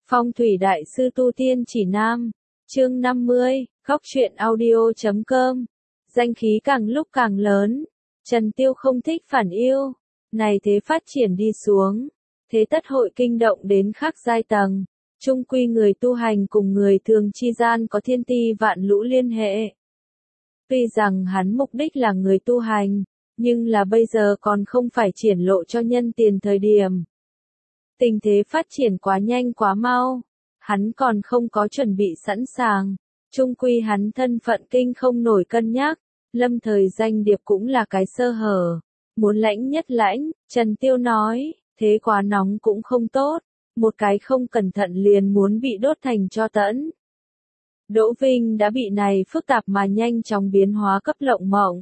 Phong thủy đại sư tu tiên chỉ nam, chương 50, góc truyện audio.com. Danh khí càng lúc càng lớn, Trần Tiêu không thích phản yêu, này thế phát triển đi xuống, thế tất hội kinh động đến khác giai tầng, chung quy người tu hành cùng người thường chi gian có thiên ti vạn lũ liên hệ. Tuy rằng hắn mục đích là người tu hành, nhưng là bây giờ còn không phải triển lộ cho nhân tiền thời điểm. Tình thế phát triển quá nhanh quá mau, hắn còn không có chuẩn bị sẵn sàng, chung quy hắn thân phận kinh không nổi cân nhắc, lâm thời danh điệp cũng là cái sơ hở, muốn lãnh nhất lãnh, Trần Tiêu nói, thế quá nóng cũng không tốt, một cái không cẩn thận liền muốn bị đốt thành tro tẫn. Đỗ Vinh đã bị này phức tạp mà nhanh chóng biến hóa cấp lộng mộng.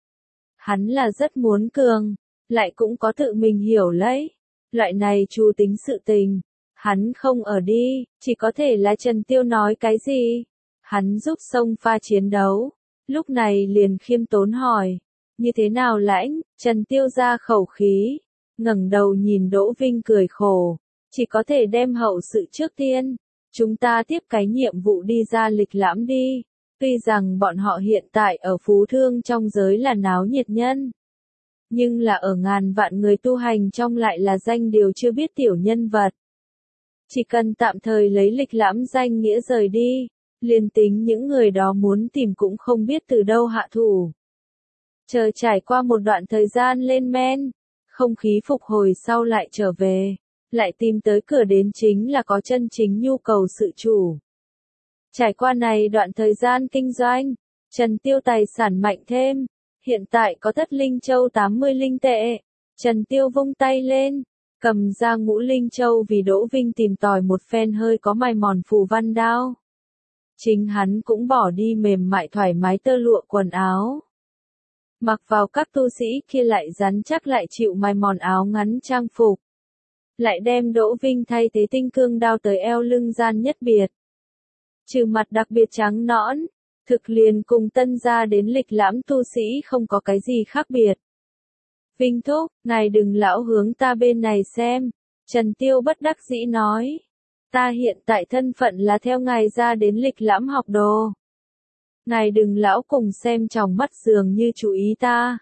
Hắn là rất muốn cường, lại cũng có tự mình hiểu lấy. Loại này chu tính sự tình, hắn không ở đi, chỉ có thể là Trần Tiêu nói cái gì. Hắn giúp sông pha chiến đấu, lúc này liền khiêm tốn hỏi, như thế nào lãnh, Trần Tiêu ra khẩu khí, ngẩng đầu nhìn Đỗ Vinh cười khổ, chỉ có thể đem hậu sự trước tiên, chúng ta tiếp cái nhiệm vụ đi ra lịch lãm đi, tuy rằng bọn họ hiện tại ở phú thương trong giới là náo nhiệt nhân. Nhưng là ở ngàn vạn người tu hành trong lại là danh điều chưa biết tiểu nhân vật. Chỉ cần tạm thời lấy lịch lãm danh nghĩa rời đi, liền tính những người đó muốn tìm cũng không biết từ đâu hạ thủ. Chờ trải qua một đoạn thời gian lên men, không khí phục hồi sau lại trở về, lại tìm tới cửa đến chính là có chân chính nhu cầu sự chủ. Trải qua này đoạn thời gian kinh doanh, Trần Tiêu tài sản mạnh thêm. Hiện tại có thất linh châu 80 linh tệ. Trần Tiêu vung tay lên, cầm ra ngũ linh châu vì Đỗ Vinh tìm tòi một phen hơi có mài mòn phù văn đao. Chính hắn cũng bỏ đi mềm mại thoải mái tơ lụa quần áo. Mặc vào các tu sĩ kia lại rắn chắc lại chịu mài mòn áo ngắn trang phục. Lại đem Đỗ Vinh thay thế tinh cương đao tới eo lưng gian nhất biệt. Trừ mặt đặc biệt trắng nõn. Thực liền cùng tân gia đến lịch lãm tu sĩ không có cái gì khác biệt. Vinh thúc, ngài đừng lão hướng ta bên này xem. Trần Tiêu bất đắc dĩ nói. Ta hiện tại thân phận là theo ngài ra đến lịch lãm học đồ. Ngài đừng lão cùng xem trong mắt dường như chú ý ta.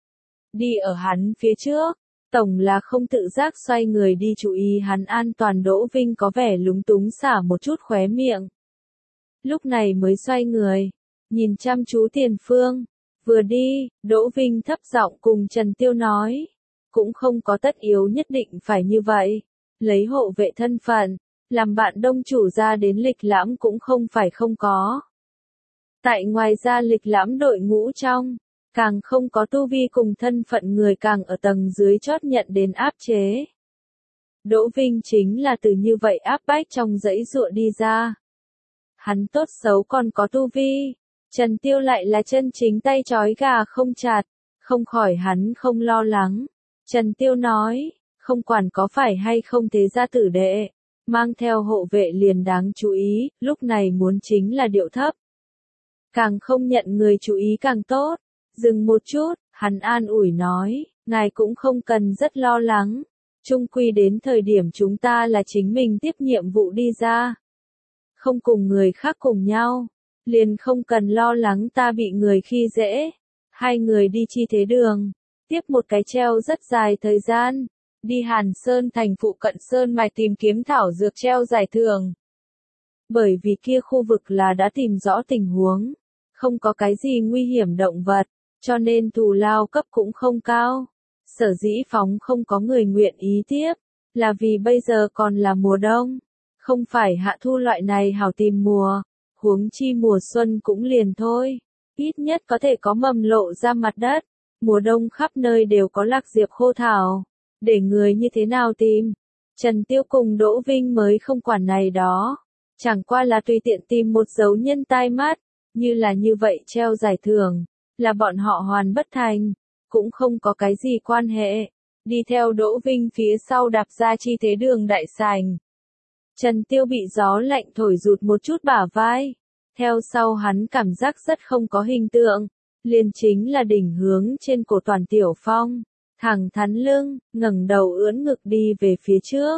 Đi ở hắn phía trước, tổng là không tự giác xoay người đi chú ý hắn an toàn. Đỗ Vinh có vẻ lúng túng xả một chút khóe miệng. Lúc này mới xoay người, nhìn chăm chú tiền phương, vừa đi, Đỗ Vinh thấp giọng cùng Trần Tiêu nói, cũng không có tất yếu nhất định phải như vậy, lấy hộ vệ thân phận, làm bạn đông chủ ra đến lịch lãm cũng không phải không có. Tại ngoài ra lịch lãm đội ngũ trong, càng không có tu vi cùng thân phận người càng ở tầng dưới chót nhận đến áp chế. Đỗ Vinh chính là từ như vậy áp bách trong dãy dụa đi ra. Hắn tốt xấu còn có tu vi, Trần Tiêu lại là chân chính tay trói gà không chặt, không khỏi hắn không lo lắng. Trần Tiêu nói, không quản có phải hay không thế gia tử đệ, mang theo hộ vệ liền đáng chú ý, lúc này muốn chính là điệu thấp. Càng không nhận người chú ý càng tốt, dừng một chút, hắn an ủi nói, ngài cũng không cần rất lo lắng, chung quy đến thời điểm chúng ta là chính mình tiếp nhiệm vụ đi ra. Không cùng người khác cùng nhau, liền không cần lo lắng ta bị người khi dễ. Hai người đi chi thế đường, tiếp một cái treo rất dài thời gian, đi Hàn Sơn thành phụ cận Sơn Mạch tìm kiếm thảo dược treo giải thưởng. Bởi vì kia khu vực là đã tìm rõ tình huống, không có cái gì nguy hiểm động vật, cho nên thù lao cấp cũng không cao. Sở dĩ phóng không có người nguyện ý tiếp, là vì bây giờ còn là mùa đông. Không phải hạ thu loại này hảo tìm mùa, huống chi mùa xuân cũng liền thôi, ít nhất có thể có mầm lộ ra mặt đất, mùa đông khắp nơi đều có lạc diệp khô thảo, để người như thế nào tìm. Trần Tiêu cùng Đỗ Vinh mới không quản này đó, chẳng qua là tùy tiện tìm một dấu nhân tai mắt, như là như vậy treo giải thưởng, là bọn họ hoàn bất thành, cũng không có cái gì quan hệ, đi theo Đỗ Vinh phía sau đạp ra chi thế đường đại sảnh. Trần Tiêu bị gió lạnh thổi rụt một chút bả vai, theo sau hắn cảm giác rất không có hình tượng, liền chính là đỉnh hướng trên cổ Toàn Tiểu Phong, thẳng thắn lưng, ngẩng đầu ưỡn ngực đi về phía trước,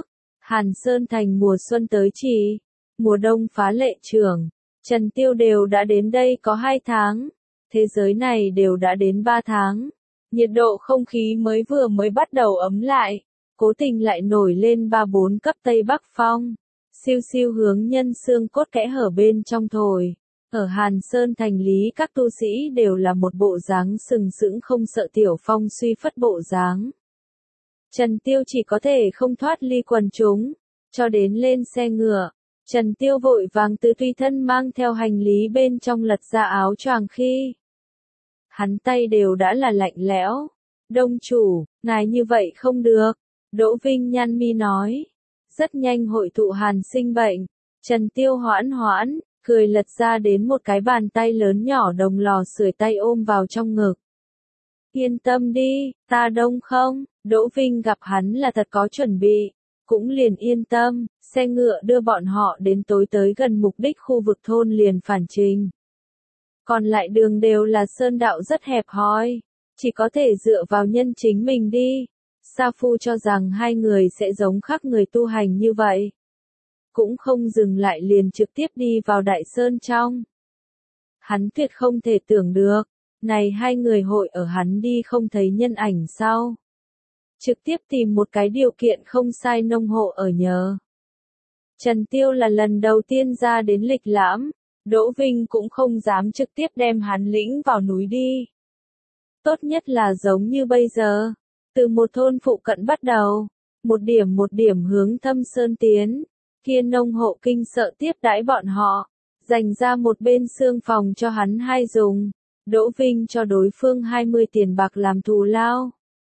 Hàn Sơn Thành mùa xuân tới chỉ, mùa đông phá lệ trưởng, Trần Tiêu đều đã đến đây có 2 tháng, thế giới này đều đã đến 3 tháng. Nhiệt độ không khí mới bắt đầu ấm lại, cố tình lại nổi lên 3-4 cấp Tây Bắc phong, siêu siêu hướng nhân xương cốt kẽ hở bên trong thổi. Ở Hàn Sơn Thành lý các tu sĩ đều là một bộ dáng sừng sững không sợ tiểu phong suy phất bộ dáng. Trần Tiêu chỉ có thể không thoát ly quần chúng, cho đến lên xe ngựa. Trần Tiêu vội vàng từ tùy thân mang theo hành lý bên trong lật ra áo choàng khi. Hắn tay đều đã là lạnh lẽo. Đông chủ, ngài như vậy không được. Đỗ Vinh nhăn mi nói. Rất nhanh hội tụ Hàn sinh bệnh. Trần Tiêu hoãn hoãn, cười lật ra đến một cái bàn tay lớn nhỏ đồng lò sưởi tay ôm vào trong ngực. Yên tâm đi, ta đông không? Đỗ Vinh gặp hắn là thật có chuẩn bị, cũng liền yên tâm, xe ngựa đưa bọn họ đến tối tới gần mục đích khu vực thôn liền phản trình. Còn lại đường đều là sơn đạo rất hẹp hòi, chỉ có thể dựa vào nhân chính mình đi. Sa Phu cho rằng hai người sẽ giống khác người tu hành như vậy. Cũng không dừng lại liền trực tiếp đi vào đại sơn trong. Hắn tuyệt không thể tưởng được, này hai người hội ở hắn đi không thấy nhân ảnh sau. Trực tiếp tìm một cái điều kiện không sai nông hộ ở nhờ. Trần Tiêu là lần đầu tiên ra đến lịch lãm, Đỗ Vinh cũng không dám trực tiếp đem hắn lĩnh vào núi đi. Tốt nhất là giống như bây giờ, từ một thôn phụ cận bắt đầu, một điểm hướng thâm sơn tiến, kia nông hộ kinh sợ tiếp đãi bọn họ, dành ra một bên xương phòng cho hắn hai dùng, Đỗ Vinh cho đối phương 20 tiền bạc làm thù lao.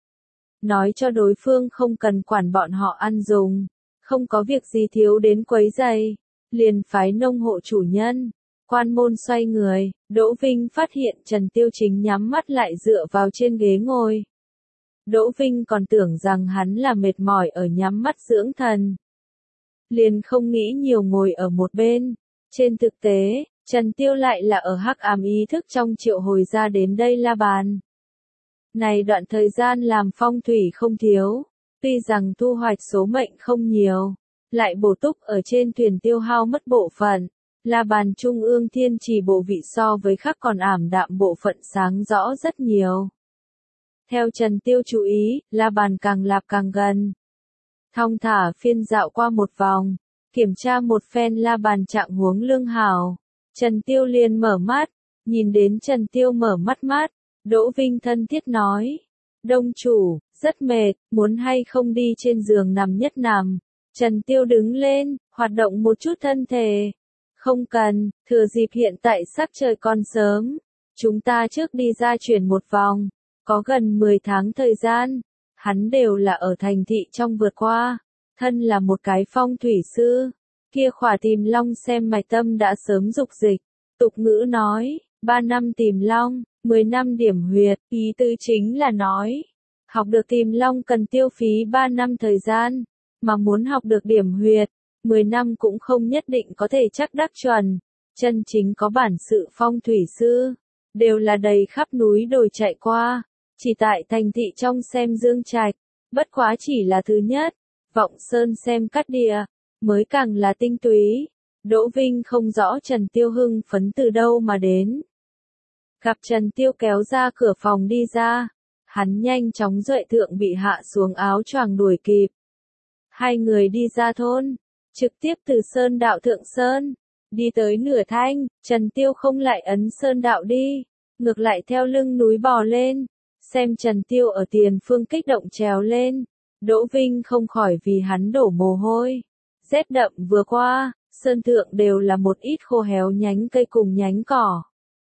Nói cho đối phương không cần quản bọn họ ăn dùng, không có việc gì thiếu đến quấy giày, liền phái nông hộ chủ nhân. Quan môn xoay người, Đỗ Vinh phát hiện Trần Tiêu chính nhắm mắt lại dựa vào trên ghế ngồi. Đỗ Vinh còn tưởng rằng hắn là mệt mỏi ở nhắm mắt dưỡng thần. Liền không nghĩ nhiều ngồi ở một bên. Trên thực tế, Trần Tiêu lại là ở hắc ám ý thức trong triệu hồi ra đến đây La Bàn. Này đoạn thời gian làm phong thủy không thiếu, tuy rằng thu hoạch số mệnh không nhiều, lại bổ túc ở trên thuyền tiêu hao mất bộ phận. La Bàn trung ương thiên trì bộ vị so với khác còn ảm đạm bộ phận sáng rõ rất nhiều. Theo Trần Tiêu chú ý, La Bàn càng lạp càng gần. Thong thả phiên dạo qua một vòng, kiểm tra một phen La Bàn trạng huống lương hảo. Trần Tiêu liền mở mắt, nhìn đến Trần Tiêu mở mắt, Đỗ Vinh thân thiết nói. Đông chủ, rất mệt, muốn hay không đi trên giường nằm nhất nằm. Trần Tiêu đứng lên, hoạt động một chút thân thể. Không cần, thừa dịp hiện tại sắc trời còn sớm. Chúng ta trước đi ra chuyển một vòng. Có gần 10 tháng thời gian. Hắn đều là ở thành thị trong vượt qua. Thân là một cái phong thủy sư. Kia khỏa tìm long xem mạch tâm đã sớm dục dịch. Tục ngữ nói, 3 năm tìm long, 10 năm điểm huyệt. Ý tứ chính là nói, học được tìm long cần tiêu phí 3 năm thời gian. Mà muốn học được điểm huyệt, 10 năm cũng không nhất định có thể chắc đắc chuẩn. Chân chính có bản sự phong thủy sư, đều là đầy khắp núi đồi chạy qua. Chỉ tại thành thị trong xem dương trạch, bất quá chỉ là thứ nhất. Vọng sơn xem cát địa, mới càng là tinh túy. Đỗ Vinh không rõ Trần Tiêu hưng phấn từ đâu mà đến. Gặp Trần Tiêu kéo ra cửa phòng đi ra, hắn nhanh chóng duệ thượng bị hạ xuống áo choàng đuổi kịp. Hai người đi ra thôn, trực tiếp từ sơn đạo thượng sơn, đi tới nửa thanh, Trần Tiêu không lại ấn sơn đạo đi, ngược lại theo lưng núi bò lên, xem Trần Tiêu ở tiền phương kích động trèo lên, Đỗ Vinh không khỏi vì hắn đổ mồ hôi. Rét đậm vừa qua, sơn thượng đều là một ít khô héo nhánh cây cùng nhánh cỏ.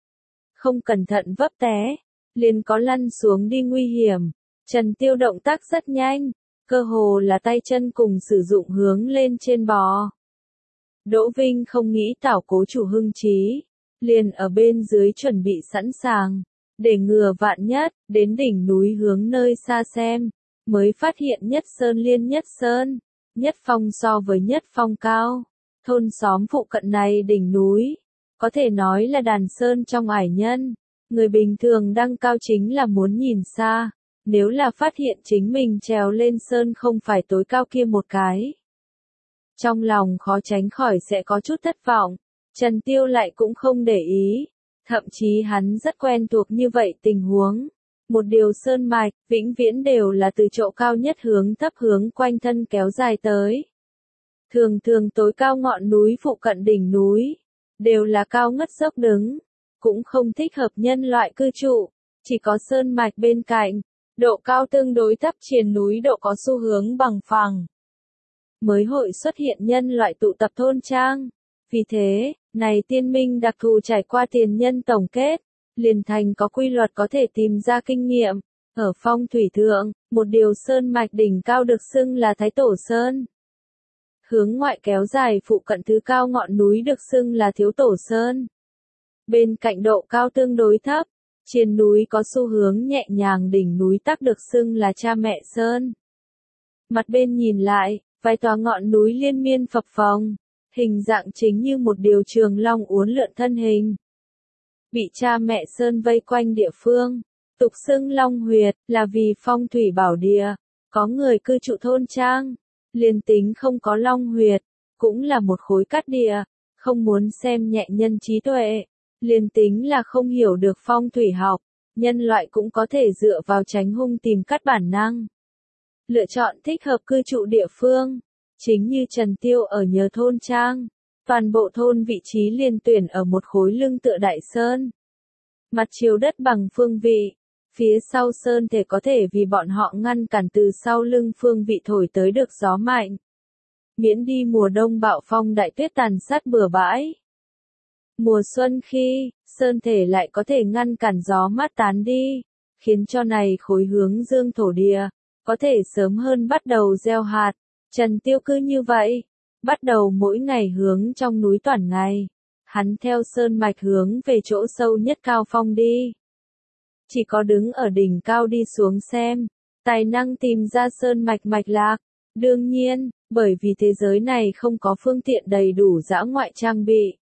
Không cẩn thận vấp té, liền có lăn xuống đi nguy hiểm. Trần Tiêu động tác rất nhanh, cơ hồ là tay chân cùng sử dụng hướng lên trên bò. Đỗ Vinh không nghĩ tảo cố chủ hưng trí, liền ở bên dưới chuẩn bị sẵn sàng, để ngừa vạn nhất, đến đỉnh núi hướng nơi xa xem, mới phát hiện nhất sơn liên nhất sơn, nhất phong so với nhất phong cao. Thôn xóm phụ cận này đỉnh núi, có thể nói là đàn sơn trong ải nhân, người bình thường đăng cao chính là muốn nhìn xa. Nếu là phát hiện chính mình trèo lên sơn không phải tối cao kia một cái, Trong lòng khó tránh khỏi sẽ có chút thất vọng, Trần Tiêu lại cũng không để ý, thậm chí hắn rất quen thuộc như vậy tình huống. Một điều sơn mạch, vĩnh viễn đều là từ chỗ cao nhất hướng thấp hướng quanh thân kéo dài tới. Thường thường tối cao ngọn núi phụ cận đỉnh núi, đều là cao ngất dốc đứng, cũng không thích hợp nhân loại cư trụ, chỉ có sơn mạch bên cạnh, độ cao tương đối thấp triền núi độ có xu hướng bằng phẳng. Mới hội xuất hiện nhân loại tụ tập thôn trang. Vì thế, này tiên minh đặc thù trải qua tiền nhân tổng kết, liền thành có quy luật có thể tìm ra kinh nghiệm. Ở phong thủy thượng, một điều sơn mạch đỉnh cao được xưng là Thái Tổ Sơn. Hướng ngoại kéo dài phụ cận thứ cao ngọn núi được xưng là Thiếu Tổ Sơn. Bên cạnh độ cao tương đối thấp, triền núi có xu hướng nhẹ nhàng đỉnh núi tắc được xưng là Cha Mẹ Sơn. Mặt bên nhìn lại, vài tòa ngọn núi liên miên phập phồng, hình dạng chính như một điều trường long uốn lượn thân hình. Bị Cha Mẹ Sơn vây quanh địa phương, tục xưng Long Huyệt, là vì phong thủy bảo địa, có người cư trụ thôn trang, liền tính không có Long Huyệt, cũng là một khối cát địa, không muốn xem nhẹ nhân trí tuệ, liền tính là không hiểu được phong thủy học, nhân loại cũng có thể dựa vào tránh hung tìm cát bản năng. Lựa chọn thích hợp cư trụ địa phương, chính như Trần Tiêu ở nhờ thôn trang, toàn bộ thôn vị trí liền tuyển ở một khối lưng tựa đại sơn. Mặt chiều đất bằng phương vị, phía sau sơn thể có thể vì bọn họ ngăn cản từ sau lưng phương vị thổi tới được gió mạnh. Miễn đi mùa đông bạo phong đại tuyết tàn sát bừa bãi. Mùa xuân khi, sơn thể lại có thể ngăn cản gió mát tán đi, khiến cho này khối hướng dương thổ địa, có thể sớm hơn bắt đầu gieo hạt. Trần Tiêu cư như vậy, bắt đầu mỗi ngày hướng trong núi toàn ngày. Hắn theo sơn mạch hướng về chỗ sâu nhất cao phong đi. Chỉ có đứng ở đỉnh cao đi xuống xem, tài năng tìm ra sơn mạch mạch lạc. Đương nhiên, bởi vì thế giới này không có phương tiện đầy đủ dã ngoại trang bị.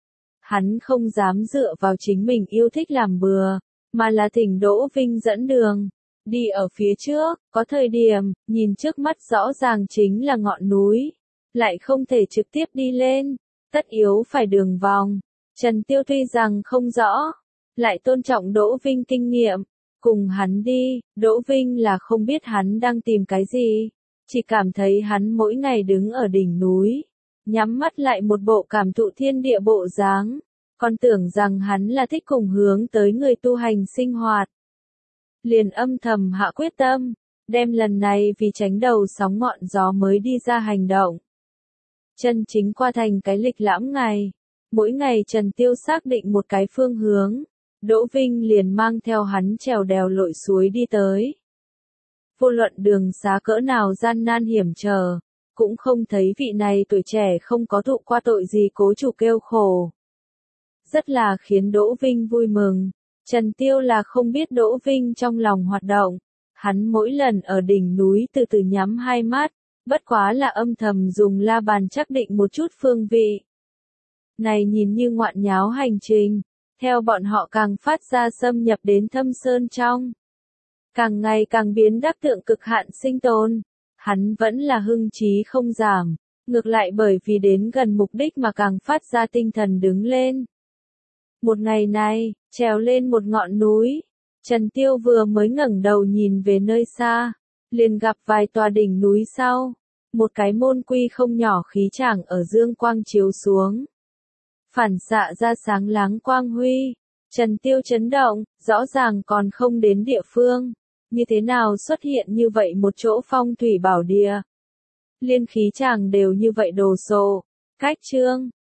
Hắn không dám dựa vào chính mình yêu thích làm bừa, mà là thỉnh Đỗ Vinh dẫn đường. Đi ở phía trước, có thời điểm, nhìn trước mắt rõ ràng chính là ngọn núi, lại không thể trực tiếp đi lên, tất yếu phải đường vòng. Trần Tiêu tuy rằng không rõ, lại tôn trọng Đỗ Vinh kinh nghiệm, cùng hắn đi. Đỗ Vinh là không biết hắn đang tìm cái gì, chỉ cảm thấy hắn mỗi ngày đứng ở đỉnh núi, nhắm mắt lại một bộ cảm thụ thiên địa bộ dáng, còn tưởng rằng hắn là thích cùng hướng tới người tu hành sinh hoạt. Liền âm thầm hạ quyết tâm, đem lần này vì tránh đầu sóng ngọn gió mới đi ra hành động. Chân chính qua thành cái lịch lãm ngày, mỗi ngày Trần Tiêu xác định một cái phương hướng, Đỗ Vinh liền mang theo hắn trèo đèo lội suối đi tới. Vô luận đường xá cỡ nào gian nan hiểm trở, cũng không thấy vị này tuổi trẻ không có thụ qua tội gì cố chủ kêu khổ. Rất là khiến Đỗ Vinh vui mừng. Trần Tiêu là không biết Đỗ Vinh trong lòng hoạt động, hắn mỗi lần ở đỉnh núi từ từ nhắm hai mắt, bất quá là âm thầm dùng la bàn chắc định một chút phương vị. Này nhìn như ngoạn nháo hành trình, theo bọn họ càng phát ra xâm nhập đến thâm sơn trong. Càng ngày càng biến đắc tượng cực hạn sinh tồn, hắn vẫn là hưng trí không giảm, ngược lại bởi vì đến gần mục đích mà càng phát ra tinh thần đứng lên. Một ngày này, trèo lên một ngọn núi, Trần Tiêu vừa mới ngẩng đầu nhìn về nơi xa, liền gặp vài tòa đỉnh núi sau, một cái môn quy không nhỏ khí chàng ở dương quang chiếu xuống. Phản xạ ra sáng láng quang huy, Trần Tiêu chấn động, rõ ràng còn không đến địa phương, như thế nào xuất hiện như vậy một chỗ phong thủy bảo địa. Liên khí chàng đều như vậy đồ sộ, cách chương.